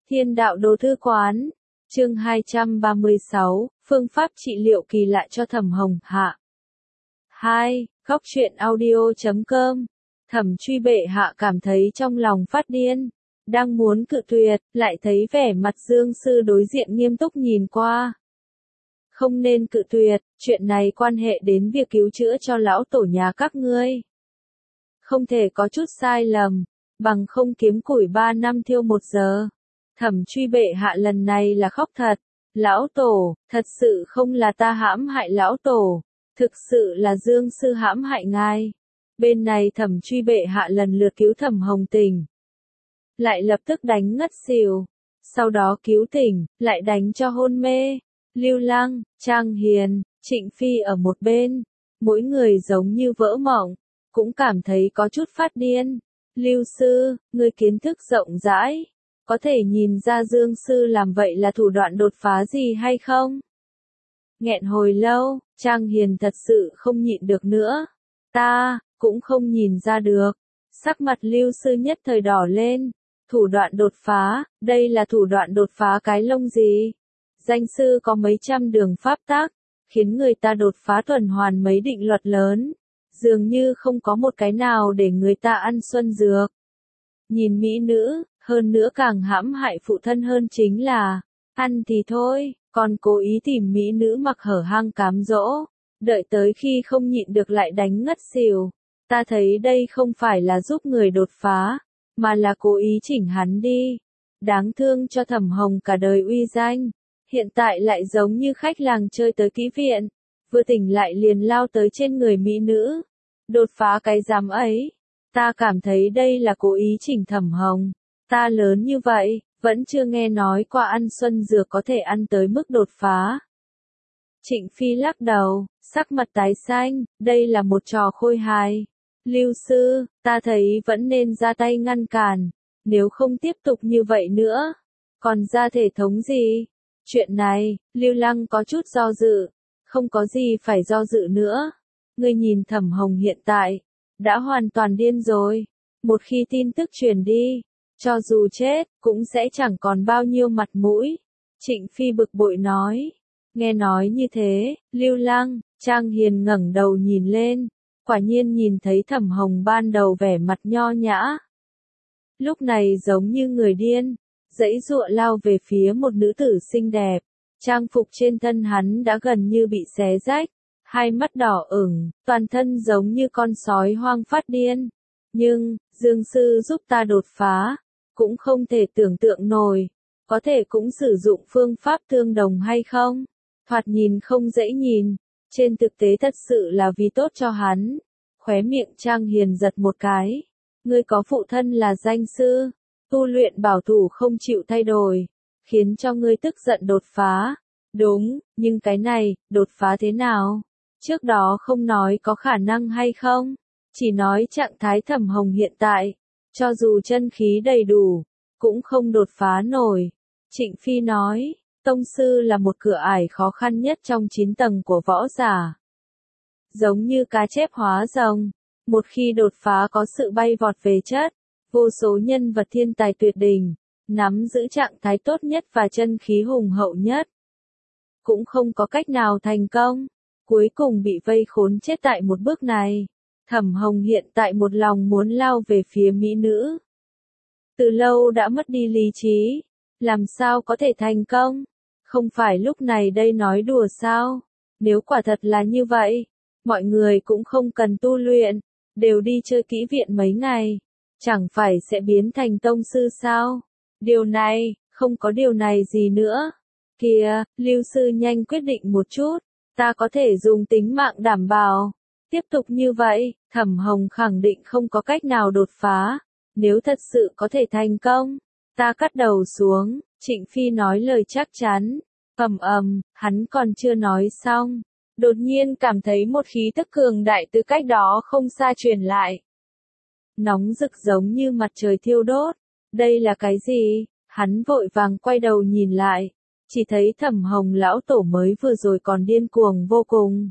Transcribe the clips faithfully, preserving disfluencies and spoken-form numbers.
Thiên đạo đồ thư quán, chương hai trăm ba mươi sáu, phương pháp trị liệu kỳ lạ cho Thẩm Hồng hạ. hai. Góc truyện audio chấm com. Thẩm Truy bệ hạ cảm thấy trong lòng phát điên, đang muốn cự tuyệt, lại thấy vẻ mặt Dương sư đối diện nghiêm túc nhìn qua. Không nên cự tuyệt, chuyện này quan hệ đến việc cứu chữa cho lão tổ nhà các ngươi. Không thể có chút sai lầm, bằng không kiếm củi ba năm thiêu một giờ. Thẩm Truy bệ hạ lần này là khóc thật. Lão tổ, thật sự không là ta hãm hại lão tổ, thực sự là Dương sư hãm hại ngài. Bên này Thẩm Truy bệ hạ lần lượt cứu Thẩm Hồng tỉnh, lại lập tức đánh ngất xỉu, sau đó cứu tỉnh, lại đánh cho hôn mê. Lưu Lăng, Trang Hiền, Trịnh Phi ở một bên, mỗi người giống như vỡ mộng, cũng cảm thấy có chút phát điên. Lưu sư, ngươi kiến thức rộng rãi, có thể nhìn ra Dương sư làm vậy là thủ đoạn đột phá gì hay không? Nghẹn hồi lâu, Trang Hiền thật sự không nhịn được nữa. Ta, cũng không nhìn ra được. Sắc mặt Lưu sư nhất thời đỏ lên. Thủ đoạn đột phá, đây là thủ đoạn đột phá cái lông gì? Danh sư có mấy trăm đường pháp tác, khiến người ta đột phá tuần hoàn mấy định luật lớn. Dường như không có một cái nào để người ta ăn xuân dược. Nhìn mỹ nữ, hơn nữa càng hãm hại phụ thân hơn chính là, ăn thì thôi, còn cố ý tìm mỹ nữ mặc hở hang cám dỗ, đợi tới khi không nhịn được lại đánh ngất xỉu. Ta thấy đây không phải là giúp người đột phá, mà là cố ý chỉnh hắn đi. Đáng thương cho Thẩm Hồng cả đời uy danh, hiện tại lại giống như khách làng chơi tới kỹ viện, vừa tỉnh lại liền lao tới trên người mỹ nữ. Đột phá cái giám ấy, ta cảm thấy đây là cố ý chỉnh Thẩm Hồng. Ta lớn như vậy, vẫn chưa nghe nói qua ăn xuân dược có thể ăn tới mức đột phá. Trịnh Phi lắc đầu, sắc mặt tái xanh, đây là một trò khôi hài. Lưu sư, ta thấy vẫn nên ra tay ngăn cản, nếu không tiếp tục như vậy nữa. Còn ra thể thống gì? Chuyện này, Lưu Lăng có chút do dự, không có gì phải do dự nữa. Ngươi nhìn Thẩm Hồng hiện tại, đã hoàn toàn điên rồi. Một khi tin tức truyền đi, cho dù chết, cũng sẽ chẳng còn bao nhiêu mặt mũi. Trịnh Phi bực bội nói. Nghe nói như thế, Lưu Lăng, Trang Hiền ngẩng đầu nhìn lên, quả nhiên nhìn thấy Thẩm Hồng ban đầu vẻ mặt nho nhã. Lúc này giống như người điên, giãy giụa lao về phía một nữ tử xinh đẹp. Trang phục trên thân hắn đã gần như bị xé rách, hai mắt đỏ ửng, toàn thân giống như con sói hoang phát điên. Nhưng, Dương sư giúp ta đột phá, cũng không thể tưởng tượng nổi, có thể cũng sử dụng phương pháp tương đồng hay không? Thoạt nhìn không dễ nhìn, trên thực tế thật sự là vì tốt cho hắn. Khóe miệng Trang Hiền giật một cái. Ngươi có phụ thân là danh sư, tu luyện bảo thủ không chịu thay đổi, khiến cho ngươi tức giận đột phá. Đúng, nhưng cái này, đột phá thế nào? Trước đó không nói có khả năng hay không, chỉ nói trạng thái Thẩm Hồng hiện tại, cho dù chân khí đầy đủ, cũng không đột phá nổi. Trịnh Phi nói, tông sư là một cửa ải khó khăn nhất trong chín tầng của võ giả. Giống như cá chép hóa rồng, một khi đột phá có sự bay vọt về chất, vô số nhân vật thiên tài tuyệt đỉnh, nắm giữ trạng thái tốt nhất và chân khí hùng hậu nhất. Cũng không có cách nào thành công, cuối cùng bị vây khốn chết tại một bước này. Thẩm Hồng hiện tại một lòng muốn lao về phía mỹ nữ. Từ lâu đã mất đi lý trí, làm sao có thể thành công? Không phải lúc này đây nói đùa sao? Nếu quả thật là như vậy, mọi người cũng không cần tu luyện, đều đi chơi kỹ viện mấy ngày, chẳng phải sẽ biến thành tông sư sao? Điều này, không có điều này gì nữa. Kìa, Lưu sư nhanh quyết định một chút, ta có thể dùng tính mạng đảm bảo. Tiếp tục như vậy, Thẩm Hồng khẳng định không có cách nào đột phá. Nếu thật sự có thể thành công, ta cắt đầu xuống. Trịnh Phi nói lời chắc chắn. Ầm ầm, hắn còn chưa nói xong, đột nhiên cảm thấy một khí tức cường đại từ cách đó không xa truyền lại. Nóng rực giống như mặt trời thiêu đốt. Đây là cái gì? Hắn vội vàng quay đầu nhìn lại, chỉ thấy Thẩm Hồng lão tổ mới vừa rồi còn điên cuồng vô cùng,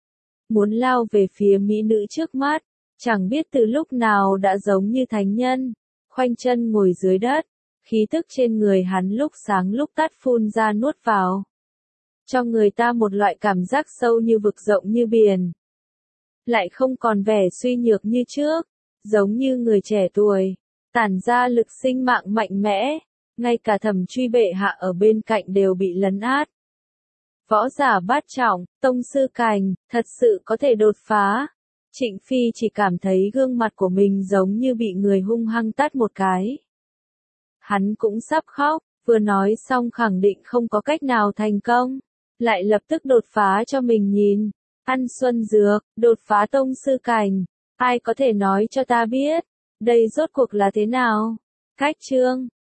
muốn lao về phía mỹ nữ trước mắt, chẳng biết từ lúc nào đã giống như thánh nhân, khoanh chân ngồi dưới đất, Khí tức trên người hắn lúc sáng lúc tắt phun ra nuốt vào. Cho người ta một loại cảm giác sâu như vực rộng như biển. Lại không còn vẻ suy nhược như trước, giống như người trẻ tuổi, tản ra lực sinh mạng mạnh mẽ, ngay cả Thẩm Truy bệ hạ ở bên cạnh đều bị lấn át. Võ giả bát trọng, tông sư cảnh, thật sự có thể đột phá. Trịnh Phi chỉ cảm thấy gương mặt của mình giống như bị người hung hăng tát một cái. Hắn cũng sắp khóc, vừa nói xong khẳng định không có cách nào thành công, lại lập tức đột phá cho mình nhìn. Ăn xuân dược, đột phá tông sư cảnh, ai có thể nói cho ta biết, đây rốt cuộc là thế nào? Cách chương